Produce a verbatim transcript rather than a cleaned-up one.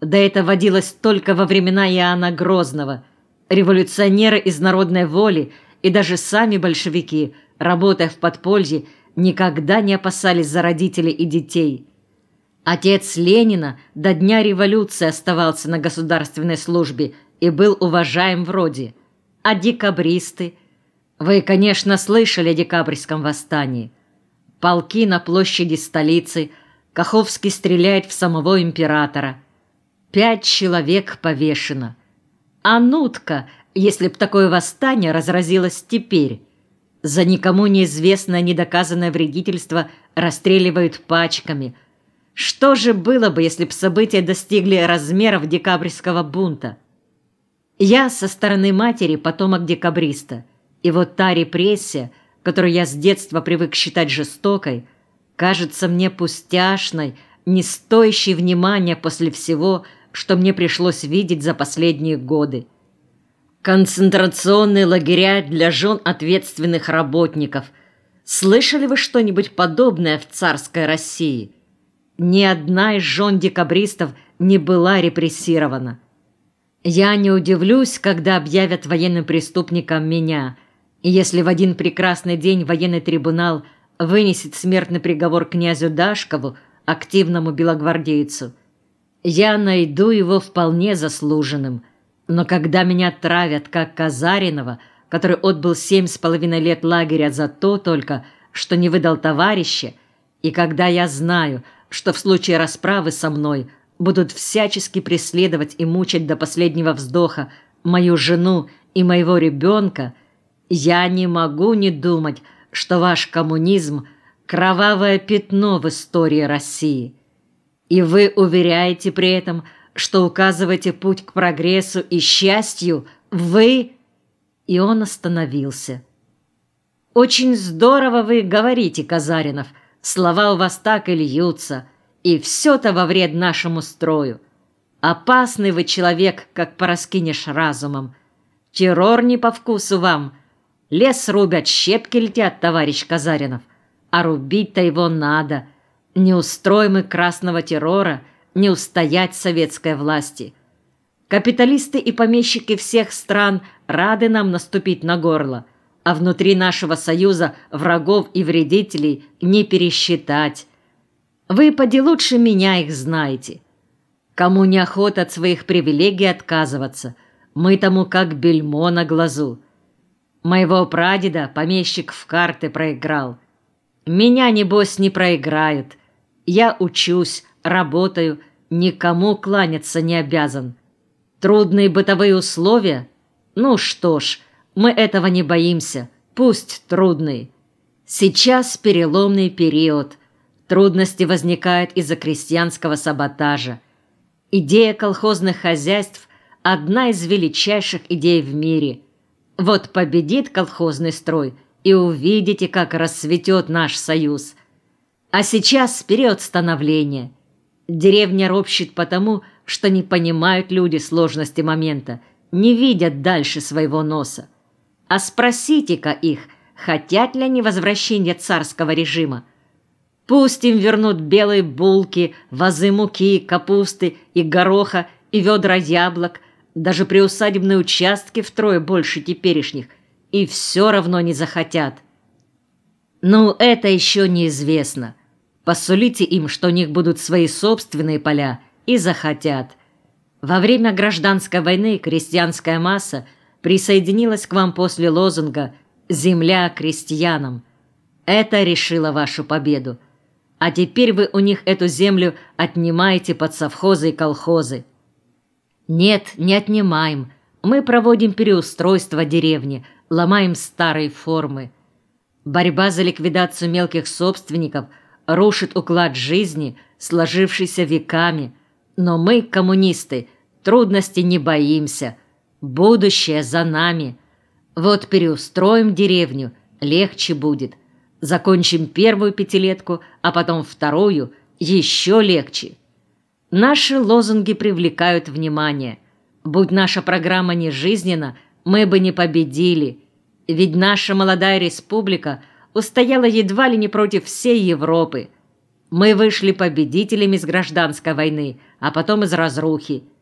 Да это водилось только во времена Иоанна Грозного. Революционеры из народной воли и даже сами большевики, работая в подполье, никогда не опасались за родителей и детей. Отец Ленина до дня революции оставался на государственной службе и был уважаем в роде. А декабристы? Вы, конечно, слышали о декабрьском восстании. Полки на площади столицы, Каховский стреляет в самого императора. Пять человек повешено. А нутка, если б такое восстание разразилось теперь. За никому неизвестное недоказанное вредительство расстреливают пачками. Что же было бы, если б события достигли размеров декабрьского бунта? Я со стороны матери потомок декабриста, и вот та репрессия, которую я с детства привык считать жестокой, кажется мне пустяшной, не стоящей внимания после всего, что мне пришлось видеть за последние годы. Концентрационные лагеря для жен ответственных работников. Слышали вы что-нибудь подобное в царской России? Ни одна из жен декабристов не была репрессирована. Я не удивлюсь, когда объявят военным преступником меня, и если в один прекрасный день военный трибунал вынесет смертный приговор князю Дашкову, активному белогвардейцу, я найду его вполне заслуженным. Но когда меня травят, как Казаринова, который отбыл семь с половиной лет лагеря за то только, что не выдал товарища, и когда я знаю, что в случае расправы со мной будут всячески преследовать и мучить до последнего вздоха мою жену и моего ребенка, я не могу не думать, что ваш коммунизм – кровавое пятно в истории России. И вы уверяете при этом, что указываете путь к прогрессу и счастью, вы...» И он остановился. «Очень здорово вы говорите, Казаринов, слова у вас так и льются, и все-то во вред нашему строю. Опасный вы человек, как пораскинешь разумом. Террор не по вкусу вам. Лес рубят, щепки летят, товарищ Казаринов, а рубить-то его надо. Не устроим мы красного террора, не устоять советской власти. Капиталисты и помещики всех стран рады нам наступить на горло, а внутри нашего союза врагов и вредителей не пересчитать. Вы поди лучше меня их знаете. Кому неохота от своих привилегий отказываться, мы тому как бельмо на глазу. Моего прадеда помещик в карты проиграл. Меня, небось, не проиграют. Я учусь, работаю, никому кланяться не обязан. Трудные бытовые условия? Ну что ж, мы этого не боимся, пусть трудные. Сейчас переломный период. Трудности возникают из-за крестьянского саботажа. Идея колхозных хозяйств – одна из величайших идей в мире. Вот победит колхозный строй, и увидите, как расцветет наш союз. А сейчас период становления. Деревня ропщет потому, что не понимают люди сложности момента, не видят дальше своего носа. А спросите-ка их, хотят ли они возвращения царского режима. Пусть им вернут белые булки, вазы муки, капусты и гороха и ведра яблок, даже приусадебные участки втрое больше теперешних, и все равно не захотят. Ну, это еще неизвестно. Посулите им, что у них будут свои собственные поля, и захотят. Во время гражданской войны крестьянская масса присоединилась к вам после лозунга «Земля крестьянам». Это решило вашу победу. А теперь вы у них эту землю отнимаете под совхозы и колхозы. Нет, не отнимаем. Мы проводим переустройство деревни, ломаем старые формы. Борьба за ликвидацию мелких собственников рушит уклад жизни, сложившийся веками. Но мы, коммунисты, трудностей не боимся. Будущее за нами. Вот переустроим деревню, легче будет. Закончим первую пятилетку, а потом вторую, еще легче. Наши лозунги привлекают внимание. Будь наша программа не жизненна, мы бы не победили. Ведь наша молодая республика устояла едва ли не против всей Европы. Мы вышли победителями из гражданской войны, а потом из разрухи.